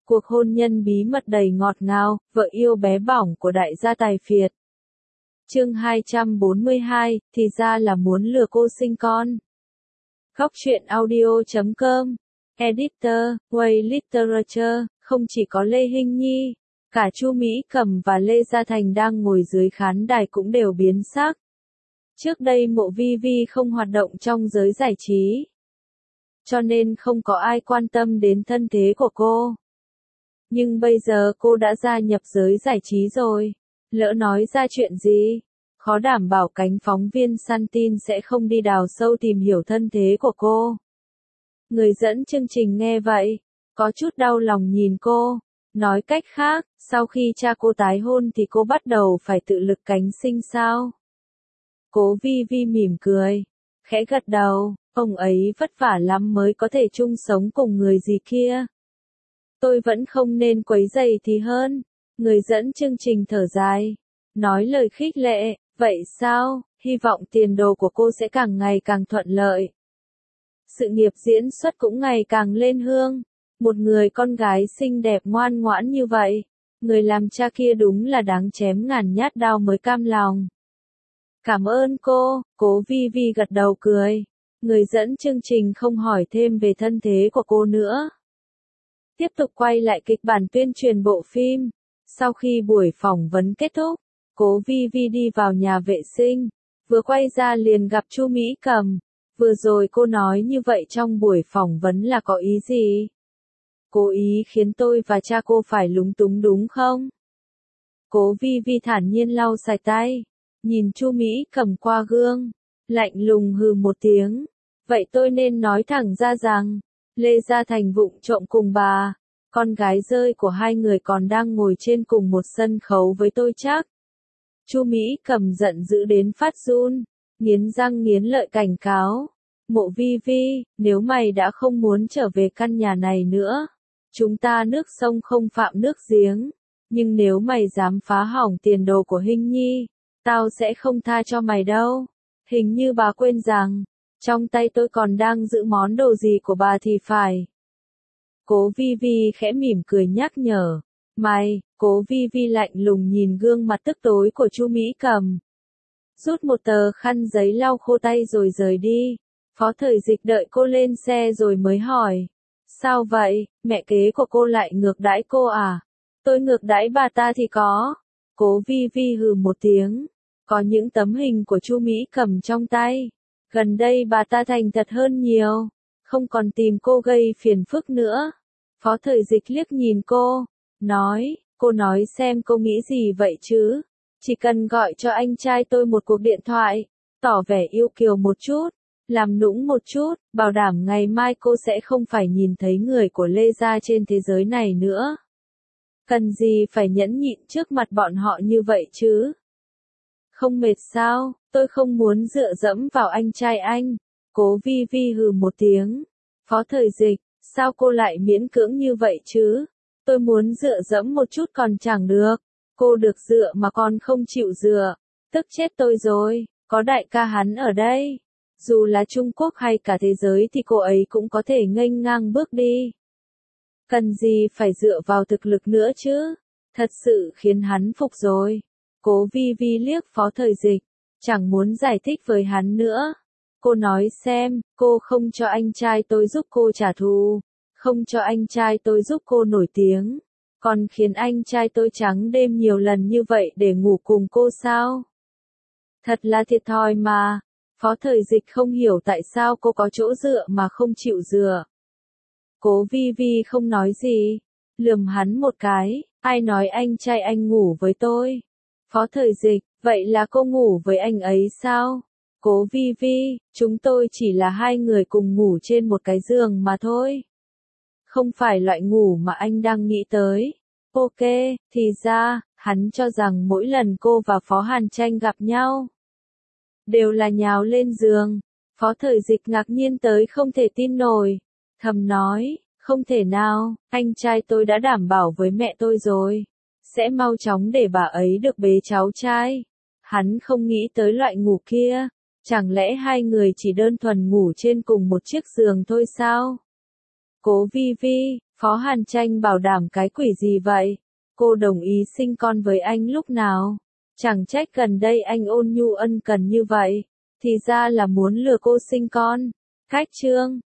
Cuộc hôn nhân bí mật đầy ngọt ngào, vợ yêu bé bỏng của đại gia tài phiệt. Chương 242, thì ra là muốn lừa cô sinh con. Góc truyện audio.com. Editor, Way Literature, không chỉ có Lê Hinh Nhi, cả Chu Mỹ Cẩm và Lê Gia Thành đang ngồi dưới khán đài cũng đều biến sắc. Trước đây Mộ Vi Vi không hoạt động trong giới giải trí, cho nên không có ai quan tâm đến thân thế của cô. Nhưng bây giờ cô đã gia nhập giới giải trí rồi, lỡ nói ra chuyện gì, khó đảm bảo cánh phóng viên săn tin sẽ không đi đào sâu tìm hiểu thân thế của cô. Người dẫn chương trình nghe vậy, có chút đau lòng nhìn cô, nói cách khác, sau khi cha cô tái hôn thì cô bắt đầu phải tự lực cánh sinh sao? Cố Vi Vi mỉm cười, khẽ gật đầu, ông ấy vất vả lắm mới có thể chung sống cùng người gì kia. Tôi vẫn không nên quấy rầy thì hơn. Người dẫn chương trình thở dài, nói lời khích lệ, vậy sao, hy vọng tiền đồ của cô sẽ càng ngày càng thuận lợi. Sự nghiệp diễn xuất cũng ngày càng lên hương. Một người con gái xinh đẹp ngoan ngoãn như vậy, người làm cha kia đúng là đáng chém ngàn nhát đao mới cam lòng. Cảm ơn cô, Cố Vi Vi gật đầu cười. Người dẫn chương trình không hỏi thêm về thân thế của cô nữa. Tiếp tục quay lại kịch bản tuyên truyền bộ phim. Sau khi buổi phỏng vấn kết thúc, Cố Vi Vi đi vào nhà vệ sinh, vừa quay ra liền gặp Chu Mỹ Cẩm. Vừa rồi cô nói như vậy trong buổi phỏng vấn là có ý gì? Cố ý khiến tôi và cha cô phải lúng túng đúng không? Cố Vi Vi thản nhiên lau sạch tay, nhìn Chu Mỹ Cẩm qua gương, lạnh lùng hừ một tiếng. Vậy tôi nên nói thẳng ra rằng, Lê Gia Thành vụng trộm cùng bà, con gái rơi của hai người còn đang ngồi trên cùng một sân khấu với tôi chắc. Chu Mỹ Cẩm giận dữ đến phát run, nghiến răng nghiến lợi cảnh cáo. Mộ Vi Vi, nếu mày đã không muốn trở về căn nhà này nữa, chúng ta nước sông không phạm nước giếng. Nhưng nếu mày dám phá hỏng tiền đồ của Hinh Nhi, tao sẽ không tha cho mày đâu. Hình như bà quên rằng, trong tay tôi còn đang giữ món đồ gì của bà thì phải. Cố Vi Vi khẽ mỉm cười nhắc nhở. Mày, Cố Vi Vi lạnh lùng nhìn gương mặt tức tối của Chu Mỹ Cẩm. Rút một tờ khăn giấy lau khô tay rồi rời đi. Phó Thời Dịch đợi cô lên xe rồi mới hỏi. Sao vậy, mẹ kế của cô lại ngược đãi cô à? Tôi ngược đãi bà ta thì có. Cố Vi Vi hừ một tiếng. Có những tấm hình của Chu Mỹ Cẩm trong tay. Gần đây bà ta thành thật hơn nhiều, không còn tìm cô gây phiền phức nữa. Phó Thời Dịch liếc nhìn cô, nói, cô nói xem cô nghĩ gì vậy chứ? Chỉ cần gọi cho anh trai tôi một cuộc điện thoại, tỏ vẻ yêu kiều một chút, làm nũng một chút, bảo đảm ngày mai cô sẽ không phải nhìn thấy người của Lê Gia trên thế giới này nữa. Cần gì phải nhẫn nhịn trước mặt bọn họ như vậy chứ? Không mệt sao, tôi không muốn dựa dẫm vào anh trai anh. Cố Vi Vi hừ một tiếng. Phó Thời Dịch, sao cô lại miễn cưỡng như vậy chứ? Tôi muốn dựa dẫm một chút còn chẳng được. Cô được dựa mà còn không chịu dựa. Tức chết tôi rồi, có đại ca hắn ở đây. Dù là Trung Quốc hay cả thế giới thì cô ấy cũng có thể nghênh ngang bước đi. Cần gì phải dựa vào thực lực nữa chứ? Thật sự khiến hắn phục rồi. Cố Vi Vi liếc Phó Thời Dịch, chẳng muốn giải thích với hắn nữa. Cô nói xem, cô không cho anh trai tôi giúp cô trả thù, không cho anh trai tôi giúp cô nổi tiếng, còn khiến anh trai tôi trắng đêm nhiều lần như vậy để ngủ cùng cô sao? Thật là thiệt thòi mà. Phó Thời Dịch không hiểu tại sao cô có chỗ dựa mà không chịu dựa. Cố Vi Vi không nói gì, lườm hắn một cái, ai nói anh trai anh ngủ với tôi? Phó Thời Dịch, vậy là cô ngủ với anh ấy sao? Cố Vi Vi, chúng tôi chỉ là hai người cùng ngủ trên một cái giường mà thôi. Không phải loại ngủ mà anh đang nghĩ tới. Ok, thì ra, hắn cho rằng mỗi lần cô và Phó Hàn Tranh gặp nhau, đều là nhào lên giường. Phó Thời Dịch ngạc nhiên tới không thể tin nổi. Thầm nói, không thể nào, anh trai tôi đã đảm bảo với mẹ tôi rồi. Sẽ mau chóng để bà ấy được bế cháu trai. Hắn không nghĩ tới loại ngủ kia. Chẳng lẽ hai người chỉ đơn thuần ngủ trên cùng một chiếc giường thôi sao? Cố Vi Vi, Phó Hàn Tranh bảo đảm cái quỷ gì vậy? Cô đồng ý sinh con với anh lúc nào? Chẳng trách gần đây anh ôn nhu ân cần như vậy. Thì ra là muốn lừa cô sinh con. Khách trương.